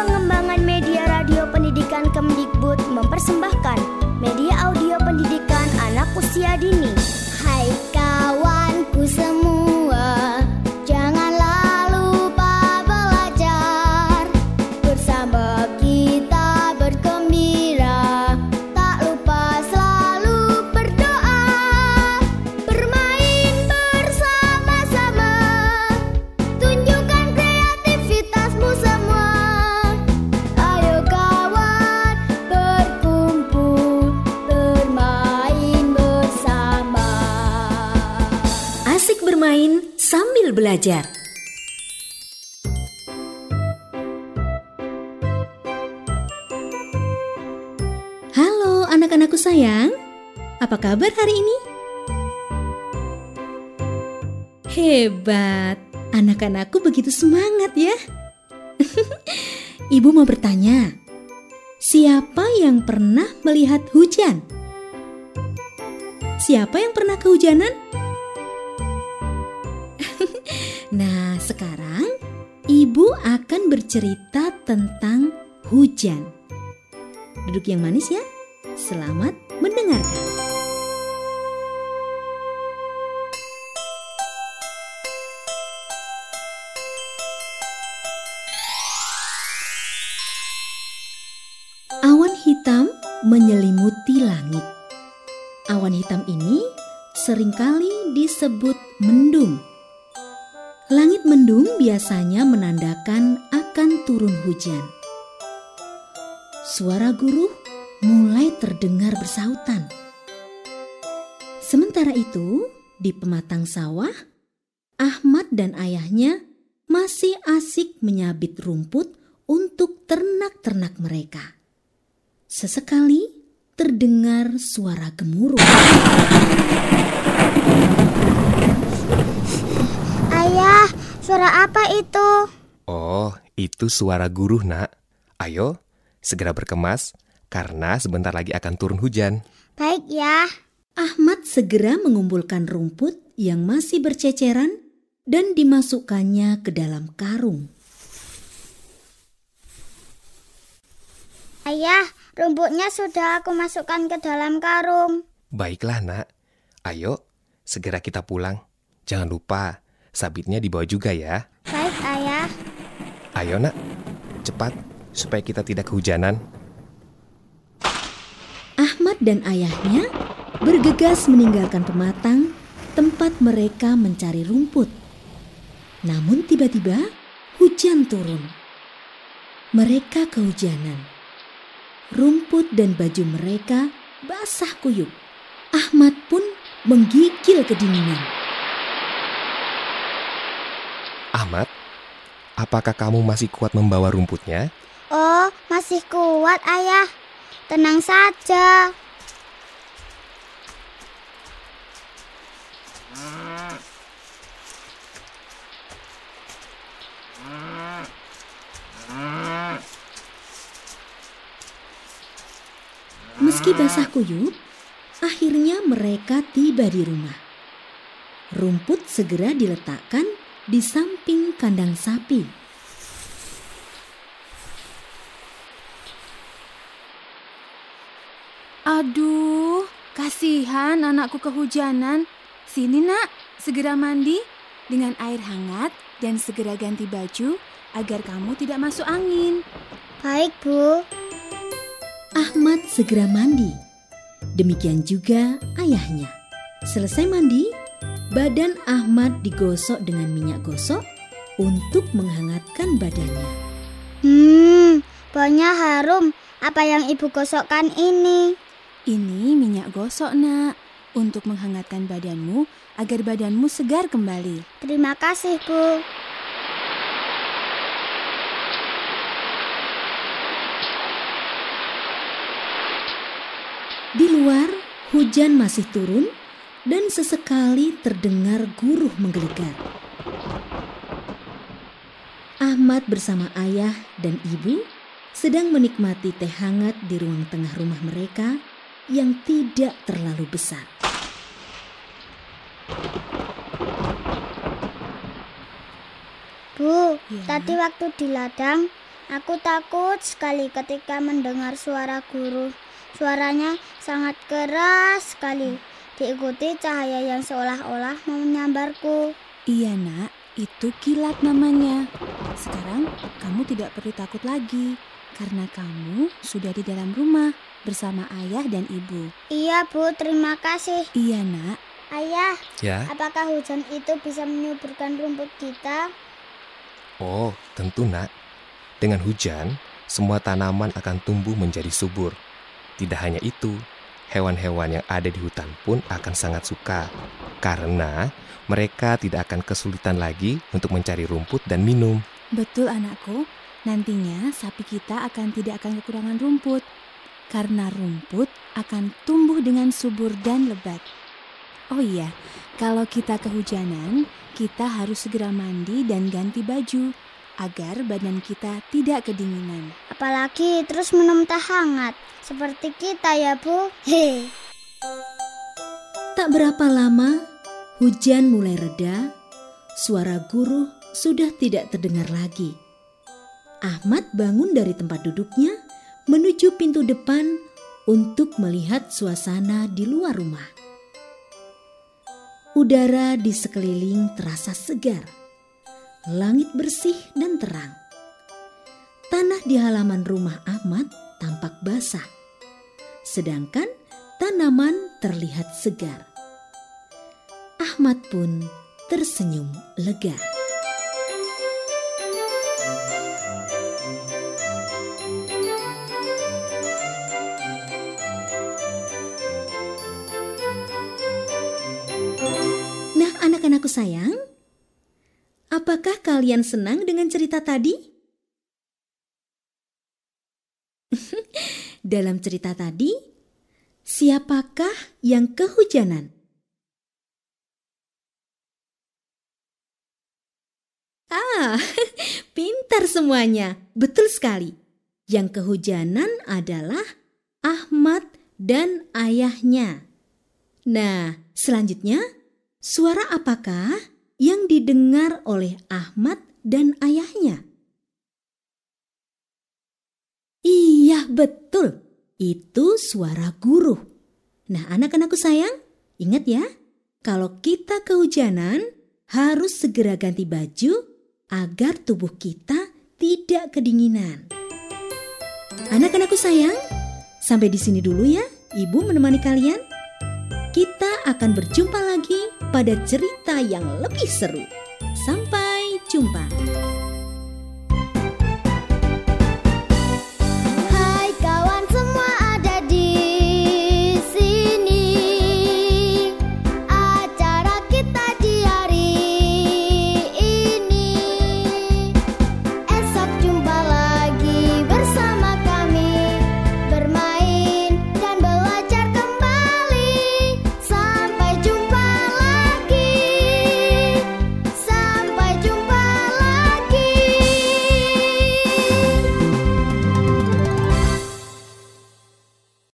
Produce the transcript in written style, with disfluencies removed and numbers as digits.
Pengembangan Media Radio Pendidikan Kemdikbud mempersembahkan media audio pendidikan anak usia dini. Hai kawanku semua, janganlah lupa belajar. Bersama kita bergembira, tak lupa selalu berdoa. Bermain bersama-sama, tunjukkan kreativitasmu semua. Ayo kawan, berkumpul, bermain bersama. Asik bermain sambil belajar. Halo anak-anakku sayang, apa kabar hari ini? Hebat, anak-anakku begitu semangat ya. Ibu mau bertanya, siapa yang pernah melihat hujan? Siapa yang pernah kehujanan? Nah, sekarang Ibu akan bercerita tentang hujan. Duduk yang manis ya. Selamat mendengarkan. Awan hitam menyelimuti langit. Awan hitam ini seringkali disebut mendung. Langit mendung biasanya menandakan akan turun hujan. Suara guruh mulai terdengar bersautan. Sementara itu, di pematang sawah, Ahmad dan ayahnya masih asik menyabit rumput untuk ternak-ternak mereka. Sesekali terdengar suara gemuruh. Ayah, suara apa itu? Oh, itu suara guruh, Nak. Ayo, segera berkemas, karena sebentar lagi akan turun hujan. Baik ya. Ahmad segera mengumpulkan rumput yang masih berceceran dan dimasukkannya ke dalam karung. Ayah, rumputnya sudah aku masukkan ke dalam karung. Baiklah, Nak. Ayo, segera kita pulang. Jangan lupa, sabitnya dibawa juga ya. Baik, Ayah. Ayo, Nak. Cepat, supaya kita tidak kehujanan. Ahmad dan ayahnya bergegas meninggalkan pematang tempat mereka mencari rumput. Namun tiba-tiba hujan turun. Mereka kehujanan. Rumput dan baju mereka basah kuyup. Ahmad pun menggigil kedinginan. Ahmad, apakah kamu masih kuat membawa rumputnya? Oh, masih kuat, Ayah. Tenang saja. Meski basah kuyup, akhirnya mereka tiba di rumah. Rumput segera diletakkan di samping kandang sapi. Aduh, kasihan anakku kehujanan. Sini nak, segera mandi dengan air hangat dan segera ganti baju agar kamu tidak masuk angin. Baik, Bu. Ahmad segera mandi. Demikian juga ayahnya. Selesai mandi, badan Ahmad digosok dengan minyak gosok untuk menghangatkan badannya. Baunya harum. Apa yang Ibu gosokkan ini? Ini minyak gosok nak, untuk menghangatkan badanmu agar badanmu segar kembali. Terima kasih, Bu. Di luar, hujan masih turun dan sesekali terdengar guruh menggelegar. Ahmad bersama ayah dan ibu sedang menikmati teh hangat di ruang tengah rumah mereka yang tidak terlalu besar. Bu, Ya. tadi waktu di ladang Aku takut sekali ketika mendengar suara guru. Suaranya sangat keras sekali, diikuti cahaya yang seolah-olah mau menyambarku. Iya nak, itu kilat namanya. Sekarang kamu tidak perlu takut lagi, karena kamu sudah di dalam rumah bersama ayah dan ibu. Iya Bu, terima kasih. Iya nak. Ayah, Ya? apakah hujan itu bisa menyuburkan rumput kita? Oh, tentu nak. Dengan hujan, semua tanaman akan tumbuh menjadi subur. Tidak hanya itu, hewan-hewan yang ada di hutan pun akan sangat suka. Karena mereka tidak akan kesulitan lagi untuk mencari rumput dan minum. Betul anakku, nantinya sapi kita tidak akan kekurangan rumput. Karena rumput akan tumbuh dengan subur dan lebat. Oh iya, kalau kita kehujanan, kita harus segera mandi dan ganti baju agar badan kita tidak kedinginan. Apalagi terus minum teh hangat, seperti kita ya Bu. Tak berapa lama, hujan mulai reda, suara guru sudah tidak terdengar lagi. Ahmad bangun dari tempat duduknya menuju pintu depan untuk melihat suasana di luar rumah. Udara di sekeliling terasa segar, langit bersih dan terang. Tanah di halaman rumah Ahmad tampak basah, sedangkan tanaman terlihat segar. Ahmad pun tersenyum lega. Nah, anak-anakku sayang, apakah kalian senang dengan cerita tadi? Dalam cerita tadi, siapakah yang kehujanan? Pintar semuanya. Betul sekali. Yang kehujanan adalah Ahmad dan ayahnya. Nah, selanjutnya, suara apakah yang didengar oleh Ahmad dan ayahnya? Iya, betul. Itu suara guru. Nah, anak-anakku sayang, ingat ya, kalau kita kehujanan, harus segera ganti baju agar tubuh kita tidak kedinginan. Anak-anakku sayang, sampai di sini dulu ya, Ibu menemani kalian. Kita akan berjumpa lagi pada cerita yang lebih seru. Sampai jumpa.